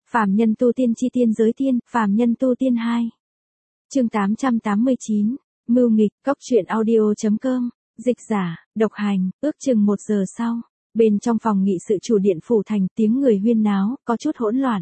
Phàm nhân tu tiên chi tiên giới tiên, phàm nhân tu tiên 2. Chương 889, Mưu nghịch, cóc truyện audio.com, dịch giả, độc hành, ước chừng 1 giờ sau, bên trong phòng nghị sự chủ điện phủ thành tiếng người huyên náo, có chút hỗn loạn.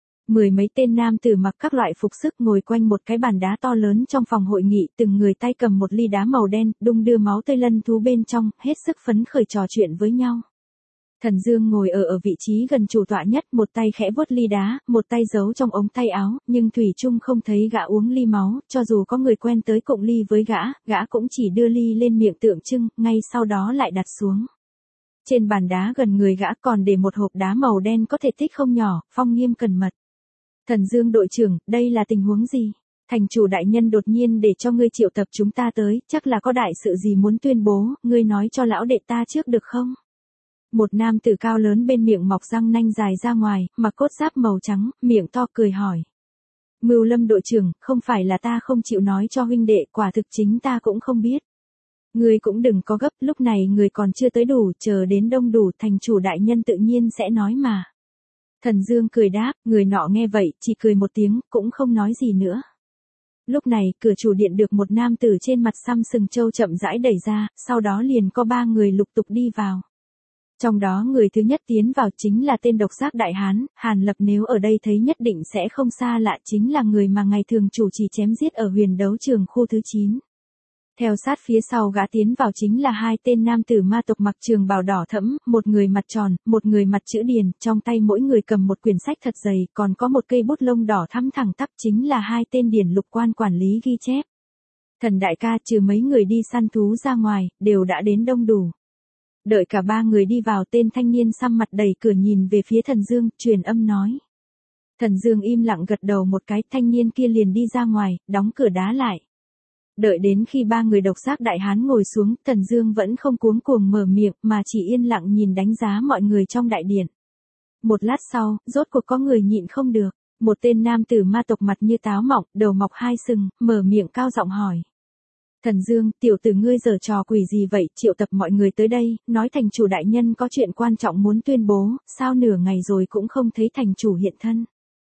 10 mấy tên nam tử mặc các loại phục sức ngồi quanh một cái bàn đá to lớn trong phòng hội nghị, từng người tay cầm một ly đá màu đen, đung đưa máu tươi lân thú bên trong, hết sức phấn khởi trò chuyện với nhau. Thần Dương ngồi ở vị trí gần chủ tọa nhất, một tay khẽ vuốt ly đá, một tay giấu trong ống tay áo, nhưng thủy chung không thấy gã uống ly máu, cho dù có người quen tới cụng ly với gã cũng chỉ đưa ly lên miệng tượng trưng, ngay sau đó lại đặt xuống. Trên bàn đá gần người gã còn để một hộp đá màu đen có thể tích không nhỏ, phong nghiêm cẩn mật. Thần Dương đội trưởng, đây là tình huống gì? Thành chủ đại nhân đột nhiên để cho ngươi triệu tập chúng ta tới, chắc là có đại sự gì muốn tuyên bố, ngươi nói cho lão đệ ta trước được không? Một nam tử cao lớn bên miệng mọc răng nanh dài ra ngoài, mặc cốt giáp màu trắng, miệng to cười hỏi. Mưu Lâm đội trưởng, không phải là ta không chịu nói cho huynh đệ, quả thực chính ta cũng không biết. Ngươi cũng đừng có gấp, lúc này người còn chưa tới đủ, chờ đến đông đủ, thành chủ đại nhân tự nhiên sẽ nói mà. Thần Dương cười đáp, người nọ nghe vậy, chỉ cười một tiếng, cũng không nói gì nữa. Lúc này, cửa chủ điện được một nam tử trên mặt xăm sừng trâu chậm rãi đẩy ra, sau đó liền có 3 người lục tục đi vào. Trong đó người thứ nhất tiến vào chính là tên độc giác đại hán, Hàn Lập nếu ở đây thấy nhất định sẽ không xa lạ, chính là người mà ngày thường chủ trì chém giết ở huyền đấu trường khu thứ 9. Theo sát phía sau gã tiến vào chính là 2 tên nam tử ma tộc mặc trường bào đỏ thẫm, một người mặt tròn, một người mặt chữ điền, trong tay mỗi người cầm một quyển sách thật dày, còn có một cây bút lông đỏ thắm thẳng tắp, chính là 2 tên điển lục quan quản lý ghi chép. Thần đại ca, trừ mấy người đi săn thú ra ngoài, đều đã đến đông đủ. Đợi cả 3 người đi vào, tên thanh niên xăm mặt đẩy cửa nhìn về phía Thần Dương, truyền âm nói. Thần Dương im lặng gật đầu một cái, thanh niên kia liền đi ra ngoài, đóng cửa đá lại. Đợi đến khi 3 người độc giác đại hán ngồi xuống, Thần Dương vẫn không cuống cuồng mở miệng, mà chỉ yên lặng nhìn đánh giá mọi người trong đại điện. Một lát sau, rốt cuộc có người nhịn không được, một tên nam tử ma tộc mặt như táo mọng, đầu mọc 2 sừng, mở miệng cao giọng hỏi. Thần Dương, tiểu tử ngươi giở trò quỷ gì vậy, triệu tập mọi người tới đây, nói thành chủ đại nhân có chuyện quan trọng muốn tuyên bố, sao nửa ngày rồi cũng không thấy thành chủ hiện thân.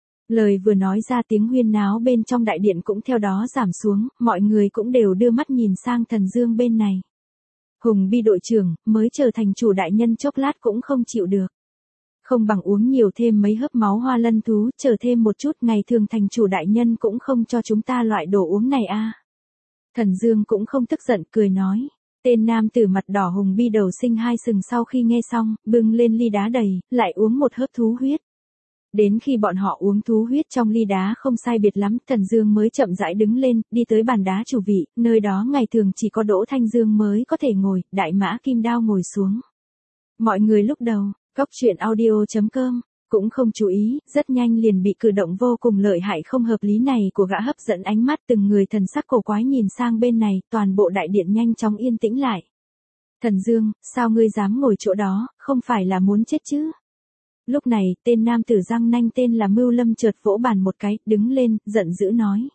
Lời vừa nói ra, tiếng huyên náo bên trong đại điện cũng theo đó giảm xuống, mọi người cũng đều đưa mắt nhìn sang Thần Dương bên này. Hùng Bi đội trưởng, mới chờ thành chủ đại nhân chốc lát cũng không chịu được. Không bằng uống nhiều thêm mấy hớp máu hoa lân thú, chờ thêm một chút, ngày thường thành chủ đại nhân cũng không cho chúng ta loại đồ uống này a. Thần Dương cũng không tức giận, cười nói. Tên nam tử mặt đỏ Hùng Bi đầu sinh 2 sừng sau khi nghe xong, bưng lên ly đá đầy, lại uống một hớp thú huyết. Đến khi bọn họ uống thú huyết trong ly đá không sai biệt lắm, Thần Dương mới chậm rãi đứng lên, đi tới bàn đá chủ vị, nơi đó ngày thường chỉ có Đỗ Thanh Dương mới có thể ngồi, đại mã Kim Đao ngồi xuống. Mọi người lúc đầu, cóc truyện audio.com, cũng không chú ý, rất nhanh liền bị cử động vô cùng lợi hại không hợp lý này của gã hấp dẫn ánh mắt, từng người thần sắc cổ quái nhìn sang bên này, toàn bộ đại điện nhanh chóng yên tĩnh lại. Thần Dương, sao ngươi dám ngồi chỗ đó, không phải là muốn chết chứ? Lúc này, tên nam tử răng nanh tên là Mưu Lâm chợt vỗ bàn một cái, đứng lên, giận dữ nói.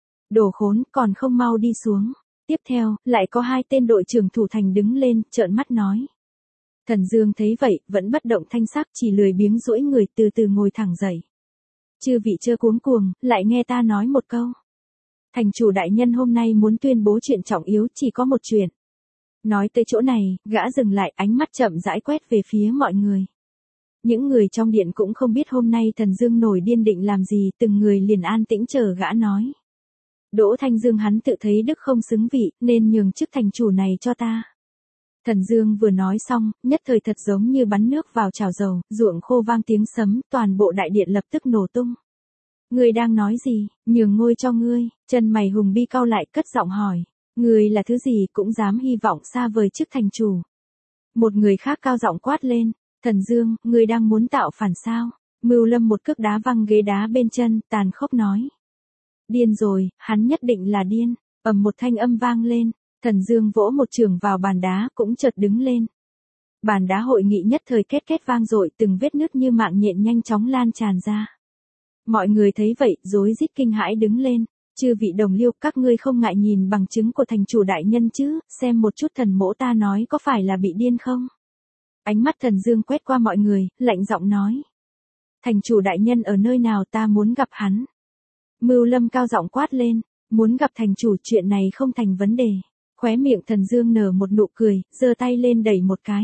Đồ khốn, còn không mau đi xuống. Tiếp theo, lại có 2 tên đội trưởng thủ thành đứng lên, trợn mắt nói. Thần Dương thấy vậy, vẫn bất động thanh sắc, chỉ lười biếng duỗi người từ từ ngồi thẳng dậy. Chư vị chớ cuống cuồng, lại nghe ta nói một câu. Thành chủ đại nhân hôm nay muốn tuyên bố chuyện trọng yếu, chỉ có một chuyện. Nói tới chỗ này, gã dừng lại, ánh mắt chậm rãi quét về phía mọi người. Những người trong điện cũng không biết hôm nay Thần Dương nổi điên định làm gì, từng người liền an tĩnh chờ gã nói. Đỗ Thanh Dương hắn tự thấy đức không xứng vị, nên nhường chức thành chủ này cho ta. Thần Dương vừa nói xong, nhất thời thật giống như bắn nước vào chảo dầu, ruộng khô vang tiếng sấm, toàn bộ đại điện lập tức nổ tung. Ngươi đang nói gì, nhường ngôi cho ngươi, chân mày Hùng Bi cau lại, cất giọng hỏi. Ngươi là thứ gì cũng dám hy vọng xa vời chức thành chủ. Một người khác cao giọng quát lên. Thần Dương, ngươi đang muốn tạo phản sao? Mưu Lâm một cước đá văng ghế đá bên chân, tàn khốc nói. Điên rồi, hắn nhất định là điên. Ầm một thanh âm vang lên, Thần Dương vỗ một chưởng vào bàn đá, cũng chợt đứng lên. Bàn đá hội nghị nhất thời két két vang dội, từng vết nứt như mạng nhện nhanh chóng lan tràn ra. Mọi người thấy vậy, rối rít kinh hãi đứng lên. Chư vị đồng liêu, các ngươi không ngại nhìn bằng chứng của thành chủ đại nhân chứ, xem một chút thần mỗ ta nói có phải là bị điên không? Ánh mắt Thần Dương quét qua mọi người, lạnh giọng nói. Thành chủ đại nhân ở nơi nào, ta muốn gặp hắn. Mưu Lâm cao giọng quát lên, muốn gặp thành chủ, chuyện này không thành vấn đề. Khóe miệng Thần Dương nở một nụ cười, giơ tay lên đẩy một cái.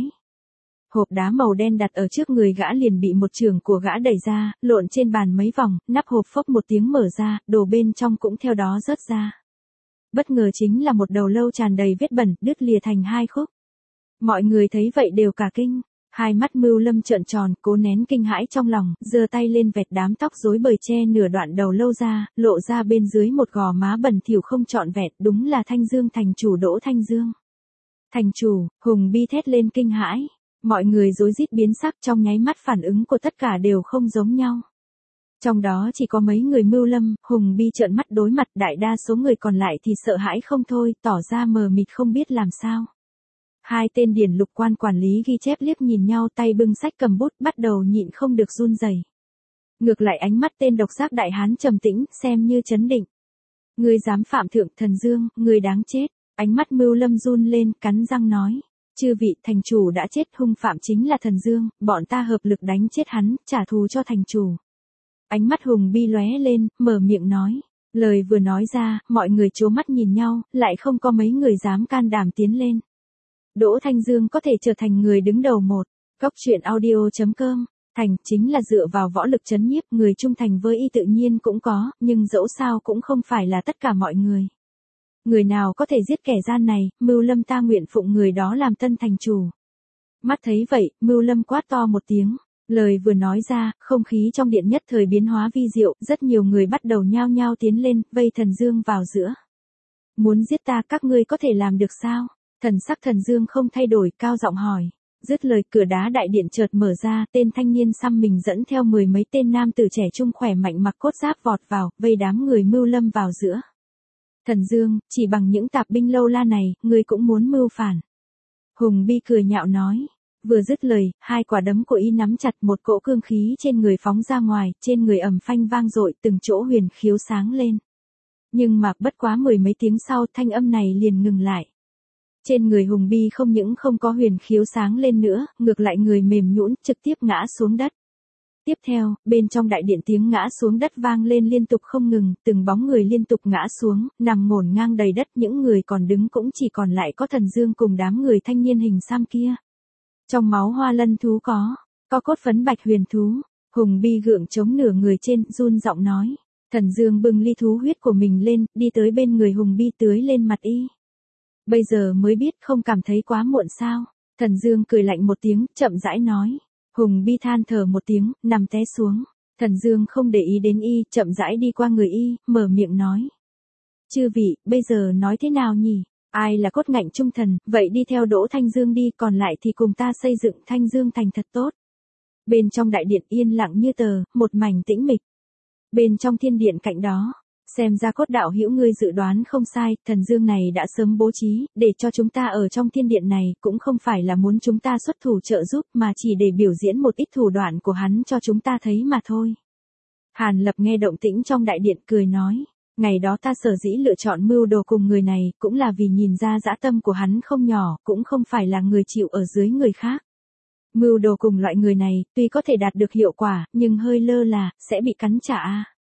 Hộp đá màu đen đặt ở trước người gã liền bị một chưởng của gã đẩy ra, lộn trên bàn mấy vòng, nắp hộp phốc một tiếng mở ra, đồ bên trong cũng theo đó rớt ra. Bất ngờ chính là một đầu lâu tràn đầy vết bẩn, đứt lìa thành hai khúc. Mọi người thấy vậy đều cả kinh, hai mắt Mưu Lâm trợn tròn, cố nén kinh hãi trong lòng, giơ tay lên vẹt đám tóc rối bời che nửa đoạn đầu lâu ra, lộ ra bên dưới một gò má bẩn thỉu không trọn vẹn, đúng là Thanh Dương thành chủ Đỗ Thanh Dương. Thành chủ, Hùng Bi thét lên kinh hãi. Mọi người rối rít biến sắc, trong nháy mắt phản ứng của tất cả đều không giống nhau. Trong đó chỉ có mấy người Mưu Lâm, Hùng Bi trợn mắt đối mặt, đại đa số người còn lại thì sợ hãi không thôi, tỏ ra mờ mịt không biết làm sao. Hai tên điển lục quan quản lý ghi chép liếc nhìn nhau, tay bưng sách cầm bút, bắt đầu nhịn không được run rẩy. Ngược lại ánh mắt tên độc giác đại hán trầm tĩnh, xem như chấn định. Ngươi dám phạm thượng Thần Dương, ngươi đáng chết. Ánh mắt Mưu Lâm run lên, cắn răng nói. Chư vị, thành chủ đã chết, hung phạm chính là Thần Dương, bọn ta hợp lực đánh chết hắn, trả thù cho thành chủ. Ánh mắt Hùng Bi lóe lên, mở miệng nói. Lời vừa nói ra, mọi người trố mắt nhìn nhau, lại không có mấy người dám can đảm tiến lên. Đỗ Thanh Dương có thể trở thành người đứng đầu một. Góc truyện audio.com. Thành chính là dựa vào võ lực trấn nhiếp, người trung thành với y tự nhiên cũng có, nhưng dẫu sao cũng không phải là tất cả mọi người. Người nào có thể giết kẻ gian này, Mưu Lâm ta nguyện phụng người đó làm tân thành chủ. Mắt thấy vậy, Mưu Lâm quát to một tiếng. Lời vừa nói ra, không khí trong điện nhất thời biến hóa vi diệu, rất nhiều người bắt đầu nhao nhao tiến lên, vây Thần Dương vào giữa. Muốn giết ta, các ngươi có thể làm được sao? Thần sắc Thần Dương không thay đổi, cao giọng hỏi. Dứt lời, cửa đá đại điện chợt mở ra, tên thanh niên xăm mình dẫn theo 10 mấy tên nam tử trẻ trung khỏe mạnh mặc cốt giáp vọt vào, vây đám người Mưu Lâm vào giữa. Thần Dương, chỉ bằng những tạp binh lâu la này, ngươi cũng muốn mưu phản. Hùng Bi cười nhạo nói. Vừa dứt lời, hai quả đấm của y nắm chặt, một cỗ cương khí trên người phóng ra ngoài, trên người ầm phanh vang dội, từng chỗ huyền khiếu sáng lên. Nhưng mà bất quá 10 mấy tiếng sau, thanh âm này liền ngừng lại. Trên người Hùng Bi không những không có huyền khiếu sáng lên nữa, ngược lại người mềm nhũn, trực tiếp ngã xuống đất. Tiếp theo, bên trong đại điện tiếng ngã xuống đất vang lên liên tục không ngừng, từng bóng người liên tục ngã xuống, nằm ngổn ngang đầy đất, những người còn đứng cũng chỉ còn lại có Thần Dương cùng đám người thanh niên hình xăm kia. Trong máu hoa lân thú có cốt phấn bạch huyền thú. Hùng Bi gượng chống nửa người trên, run giọng nói. Thần Dương bưng ly thú huyết của mình lên, đi tới bên người Hùng Bi tưới lên mặt y. Bây giờ mới biết, không cảm thấy quá muộn sao? Thần Dương cười lạnh một tiếng, chậm rãi nói. Hùng Bi than thở một tiếng, nằm té xuống. Thần Dương không để ý đến y, chậm rãi đi qua người y, mở miệng nói. Chư vị, bây giờ nói thế nào nhỉ? Ai là cốt ngạnh trung thần, vậy đi theo Đỗ Thanh Dương đi, còn lại thì cùng ta xây dựng Thanh Dương thành thật tốt. Bên trong đại điện yên lặng như tờ, một mảnh tĩnh mịch. Bên trong thiên điện cạnh đó, xem ra Cốt đạo hữu ngươi dự đoán không sai, Thần Dương này đã sớm bố trí, để cho chúng ta ở trong thiên điện này, cũng không phải là muốn chúng ta xuất thủ trợ giúp, mà chỉ để biểu diễn một ít thủ đoạn của hắn cho chúng ta thấy mà thôi. Hàn Lập nghe động tĩnh trong đại điện cười nói. Ngày đó ta sở dĩ lựa chọn mưu đồ cùng người này, cũng là vì nhìn ra dã tâm của hắn không nhỏ, cũng không phải là người chịu ở dưới người khác. Mưu đồ cùng loại người này, tuy có thể đạt được hiệu quả, nhưng hơi lơ là, sẽ bị cắn trả.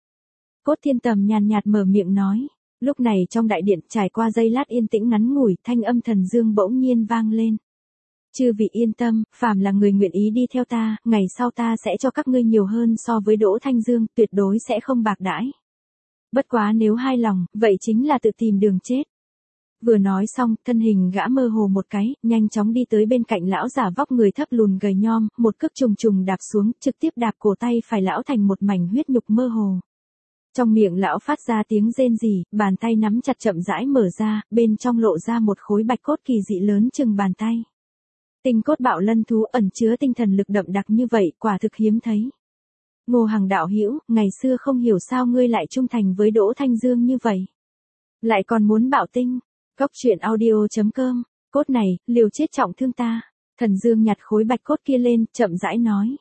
Cốt Thiên Tầm nhàn nhạt mở miệng nói. Lúc này trong đại điện, trải qua giây lát yên tĩnh ngắn ngủi, thanh âm Thần Dương bỗng nhiên vang lên. Chư vị yên tâm, phàm là người nguyện ý đi theo ta, ngày sau ta sẽ cho các ngươi nhiều hơn so với Đỗ Thanh Dương, tuyệt đối sẽ không bạc đãi. Bất quá nếu hai lòng, vậy chính là tự tìm đường chết. Vừa nói xong, thân hình gã mơ hồ một cái, nhanh chóng đi tới bên cạnh lão giả vóc người thấp lùn gầy nhom, một cước trùng trùng đạp xuống, trực tiếp đạp cổ tay phải lão thành một mảnh huyết nhục mơ hồ. Trong miệng lão phát ra tiếng rên rỉ, bàn tay nắm chặt chậm rãi mở ra, bên trong lộ ra một khối bạch cốt kỳ dị lớn chừng bàn tay. Tinh cốt bạo lân thú ẩn chứa tinh thần lực đậm đặc như vậy, quả thực hiếm thấy. Ngô Hằng đạo hữu, ngày xưa không hiểu sao ngươi lại trung thành với Đỗ Thanh Dương như vậy. Lại còn muốn bạo tinh. Góc truyện audio.com. Cốt này, liều chết trọng thương ta. Thần Dương nhặt khối bạch cốt kia lên, chậm rãi nói.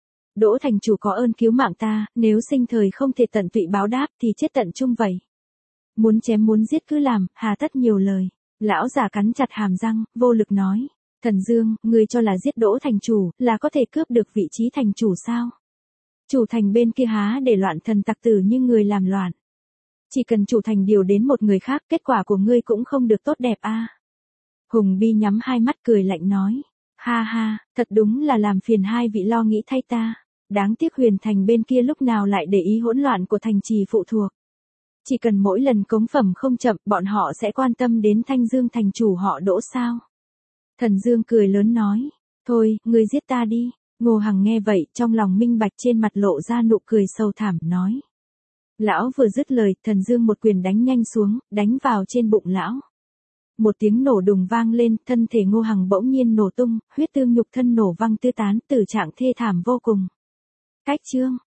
Đỗ thành chủ có ơn cứu mạng ta, nếu sinh thời không thể tận tụy báo đáp thì chết tận chung vậy. Muốn chém muốn giết cứ làm, hà tất nhiều lời. Lão già cắn chặt hàm răng, vô lực nói. Thần Dương, ngươi cho là giết Đỗ thành chủ, là có thể cướp được vị trí thành chủ sao? Chủ thành bên kia há để loạn thần tặc tử như người làm loạn. Chỉ cần chủ thành điều đến một người khác, kết quả của ngươi cũng không được tốt đẹp a. Hùng Bi nhắm hai mắt cười lạnh nói. Ha ha, thật đúng là làm phiền hai vị lo nghĩ thay ta. Đáng tiếc Huyền Thành bên kia lúc nào lại để ý hỗn loạn của thành trì phụ thuộc. Chỉ cần mỗi lần cống phẩm không chậm, bọn họ sẽ quan tâm đến Thanh Dương thành chủ họ Đỗ sao. Thần Dương cười lớn nói. Thôi, ngươi giết ta đi. Ngô Hằng nghe vậy, trong lòng minh bạch, trên mặt lộ ra nụ cười sâu thẳm nói. Lão vừa dứt lời, Thần Dương một quyền đánh nhanh xuống, đánh vào trên bụng lão. Một tiếng nổ đùng vang lên, thân thể Ngô Hằng bỗng nhiên nổ tung, huyết tương nhục thân nổ văng tứ tán, tử trạng thê thảm vô cùng. Cách chương